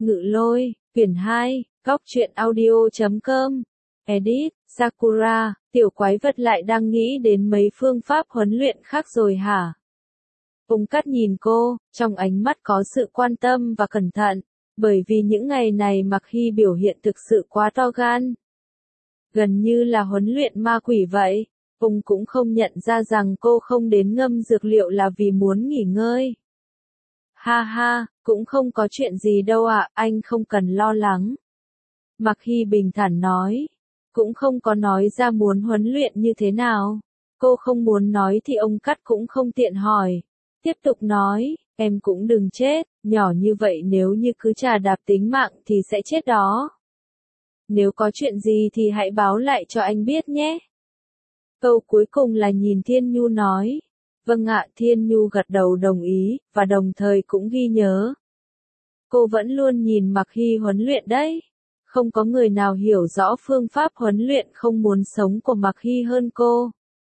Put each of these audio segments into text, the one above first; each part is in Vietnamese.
Ngự Lôi, quyển 2, Góc truyện audio.com. Edit, Sakura, tiểu quái vật lại đang nghĩ đến mấy phương pháp huấn luyện khác rồi hả? Ung Cát nhìn cô, trong ánh mắt có sự quan tâm và cẩn thận, bởi vì những ngày này Mạc Hy biểu hiện thực sự quá to gan. Gần như là huấn luyện ma quỷ vậy. Ung cũng không nhận ra rằng cô không đến ngâm dược liệu là vì muốn nghỉ ngơi. Ha ha, cũng không có chuyện gì đâu ạ, anh không cần lo lắng. Mạc Hy bình thản nói, cũng không có nói ra muốn huấn luyện như thế nào. Cô không muốn nói thì ông Cát cũng không tiện hỏi. Tiếp tục nói, em cũng đừng chết, nhỏ như vậy nếu như cứ chà đạp tính mạng thì sẽ chết đó. Nếu có chuyện gì thì hãy báo lại cho anh biết nhé. Câu cuối cùng là nhìn Thiên Nhu nói. Vâng ạ, Thiên Nhu gật đầu đồng ý, và đồng thời cũng ghi nhớ. Cô vẫn luôn nhìn Mạc Hy huấn luyện đấy. Không có người nào hiểu rõ phương pháp huấn luyện không muốn sống của Mạc Hy hơn cô.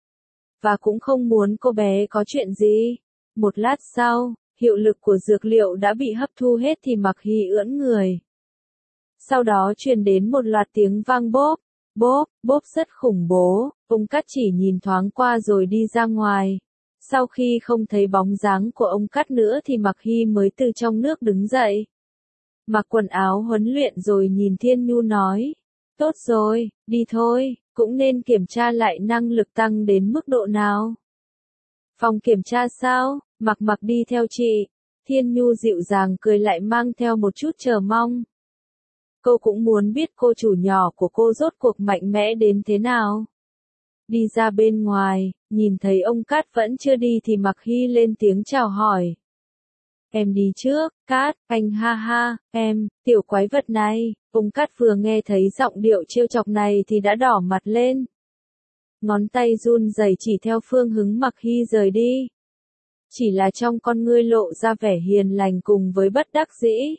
Và cũng không muốn cô bé có chuyện gì. Một lát sau, hiệu lực của dược liệu đã bị hấp thu hết thì Mạc Hy ưỡn người. Sau đó truyền đến một loạt tiếng vang bốp, bốp, bốp rất khủng bố. Ung Cát chỉ nhìn thoáng qua rồi đi ra ngoài. Sau khi không thấy bóng dáng của ông Cát nữa thì Mạc Hy mới từ trong nước đứng dậy. Mặc quần áo huấn luyện rồi nhìn Thiên Nhu nói. Tốt rồi, đi thôi, cũng nên kiểm tra lại năng lực tăng đến mức độ nào. Phòng kiểm tra sao, Mặc đi theo chị. Thiên Nhu dịu dàng cười lại mang theo một chút chờ mong. Cô cũng muốn biết cô chủ nhỏ của cô rốt cuộc mạnh mẽ đến thế nào. Đi ra bên ngoài, nhìn thấy ông Cát vẫn chưa đi thì Mạc Hy lên tiếng chào hỏi. Em đi trước, Cát, anh ha ha, em, tiểu quái vật này. Ông Cát vừa nghe thấy giọng điệu trêu chọc này thì đã đỏ mặt lên. Ngón tay run rẩy chỉ theo phương hướng Mạc Hy rời đi. Chỉ là trong con ngươi lộ ra vẻ hiền lành cùng với bất đắc dĩ.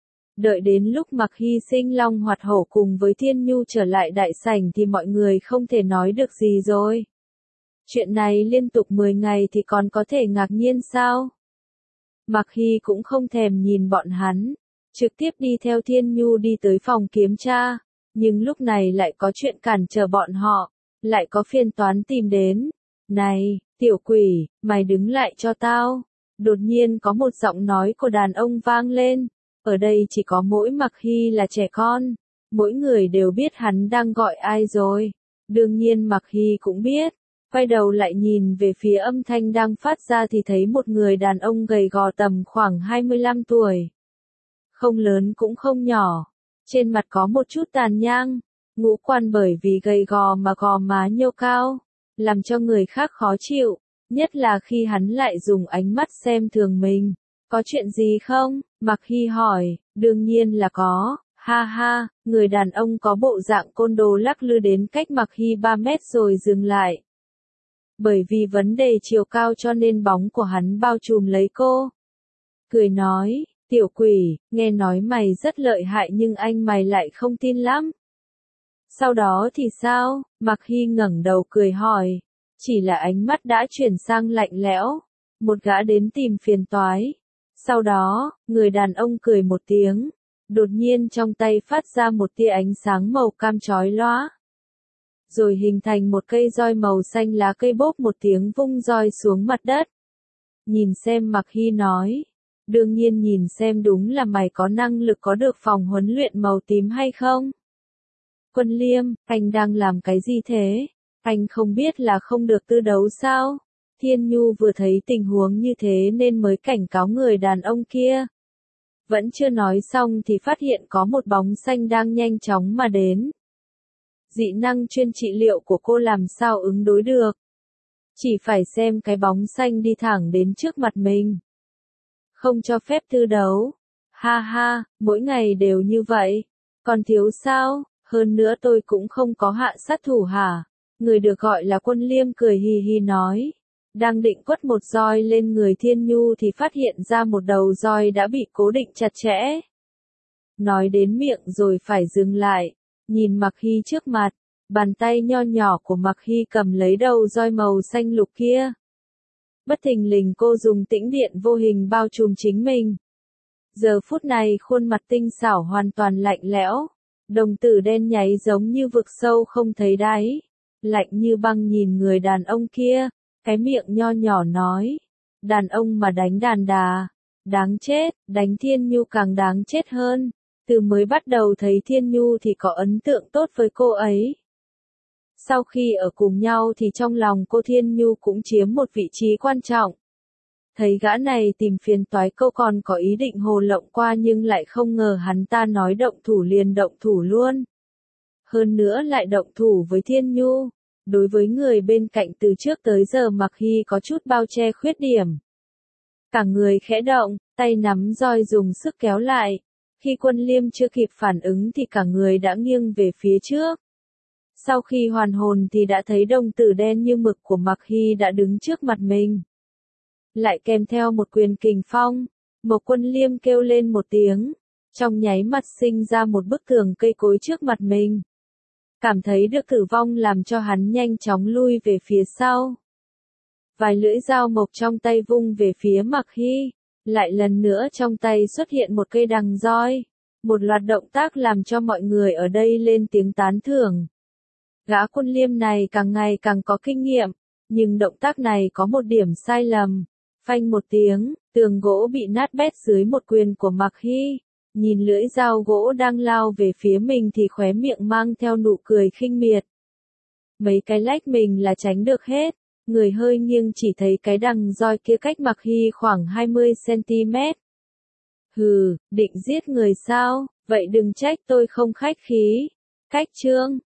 Đợi đến lúc Mạc Hy sinh long hoạt hổ cùng với Thiên Nhu trở lại đại sảnh thì mọi người không thể nói được gì rồi. Chuyện này liên tục 10 ngày thì còn có thể ngạc nhiên sao? Mạc Hy cũng không thèm nhìn bọn hắn, trực tiếp đi theo Thiên Nhu đi tới phòng kiểm tra, nhưng lúc này lại có chuyện cản trở bọn họ, lại có phiền toán tìm đến. Này, tiểu quỷ, mày đứng lại cho tao. Đột nhiên có một giọng nói của đàn ông vang lên. Ở đây chỉ có mỗi Mạc Hy là trẻ con, mỗi người đều biết hắn đang gọi ai rồi. Đương nhiên Mạc Hy cũng biết, quay đầu lại nhìn về phía âm thanh đang phát ra thì thấy một người đàn ông gầy gò tầm khoảng 25 tuổi. Không lớn cũng không nhỏ, trên mặt có một chút tàn nhang, ngũ quan bởi vì gầy gò mà gò má nhô cao, làm cho người khác khó chịu, nhất là khi hắn lại dùng ánh mắt xem thường mình. Có chuyện gì không? Mạc Hy hỏi, đương nhiên là có, ha ha, người đàn ông có bộ dạng côn đồ lắc lư đến cách Mạc Hy 3 mét rồi dừng lại. Bởi vì vấn đề chiều cao cho nên bóng của hắn bao trùm lấy cô. Cười nói, tiểu quỷ, nghe nói mày rất lợi hại nhưng anh mày lại không tin lắm. Sau đó thì sao? Mạc Hy ngẩng đầu cười hỏi, chỉ là ánh mắt đã chuyển sang lạnh lẽo, một gã đến tìm phiền toái. Sau đó, người đàn ông cười một tiếng, đột nhiên trong tay phát ra một tia ánh sáng màu cam chói lóa. Rồi hình thành một cây roi màu xanh lá cây bốp một tiếng vung roi xuống mặt đất. Nhìn xem Mạc Hy nói, đương nhiên nhìn xem đúng là mày có năng lực có được phòng huấn luyện màu tím hay không. Quân Liêm, anh đang làm cái gì thế? Anh không biết là không được tư đấu sao? Thiên Nhu vừa thấy tình huống như thế nên mới cảnh cáo người đàn ông kia. Vẫn chưa nói xong thì phát hiện có một bóng xanh đang nhanh chóng mà đến. Dị năng chuyên trị liệu của cô làm sao ứng đối được? Chỉ phải xem cái bóng xanh đi thẳng đến trước mặt mình. Không cho phép tư đấu. Ha ha, mỗi ngày đều như vậy. Còn thiếu sao? Hơn nữa tôi cũng không có hạ sát thủ hả? Người được gọi là Quân Liêm cười hì hì nói. Đang định quất một roi lên người Thiên Nhu thì phát hiện ra một đầu roi đã bị cố định chặt chẽ. Nói đến miệng rồi phải dừng lại, nhìn Mạc Hy trước mặt, bàn tay nho nhỏ của Mạc Hy cầm lấy đầu roi màu xanh lục kia. Bất thình lình cô dùng tĩnh điện vô hình bao trùm chính mình. Giờ phút này khuôn mặt tinh xảo hoàn toàn lạnh lẽo, đồng tử đen nháy giống như vực sâu không thấy đáy, lạnh như băng nhìn người đàn ông kia, cái miệng nho nhỏ nói, đàn ông mà đánh đàn đà, đáng chết, đánh Thiên Nhu càng đáng chết hơn, từ mới bắt đầu thấy Thiên Nhu thì có ấn tượng tốt với cô ấy. Sau khi ở cùng nhau thì trong lòng cô Thiên Nhu cũng chiếm một vị trí quan trọng. Thấy gã này tìm phiền toái cô còn có ý định hồ lộng qua nhưng lại không ngờ hắn ta nói động thủ liền động thủ luôn. Hơn nữa lại động thủ với Thiên Nhu. Đối với người bên cạnh từ trước tới giờ Mạc Hy có chút bao che khuyết điểm. Cả người khẽ động, tay nắm roi dùng sức kéo lại. Khi Quân Liêm chưa kịp phản ứng thì cả người đã nghiêng về phía trước. Sau khi hoàn hồn thì đã thấy đồng tử đen như mực của Mạc Hy đã đứng trước mặt mình. Lại kèm theo một quyền kình phong, Mộc Quân Liêm kêu lên một tiếng, trong nháy mắt sinh ra một bức tường cây cối trước mặt mình. Cảm thấy được tử vong làm cho hắn nhanh chóng lui về phía sau. Vài lưỡi dao mộc trong tay vung về phía Mạc Hy, lại lần nữa trong tay xuất hiện một cây đằng roi. Một loạt động tác làm cho mọi người ở đây lên tiếng tán thưởng. Gã Quân Liêm này càng ngày càng có kinh nghiệm, nhưng động tác này có một điểm sai lầm. Phanh một tiếng, tường gỗ bị nát bét dưới một quyền của Mạc Hy. Nhìn lưỡi dao gỗ đang lao về phía mình thì khóe miệng mang theo nụ cười khinh miệt. Mấy cái lách mình là tránh được hết, người hơi nghiêng chỉ thấy cái đằng roi kia cách Mạc Hy khoảng 20 cm. Hừ, định giết người sao, vậy đừng trách tôi không khách khí. Cách chương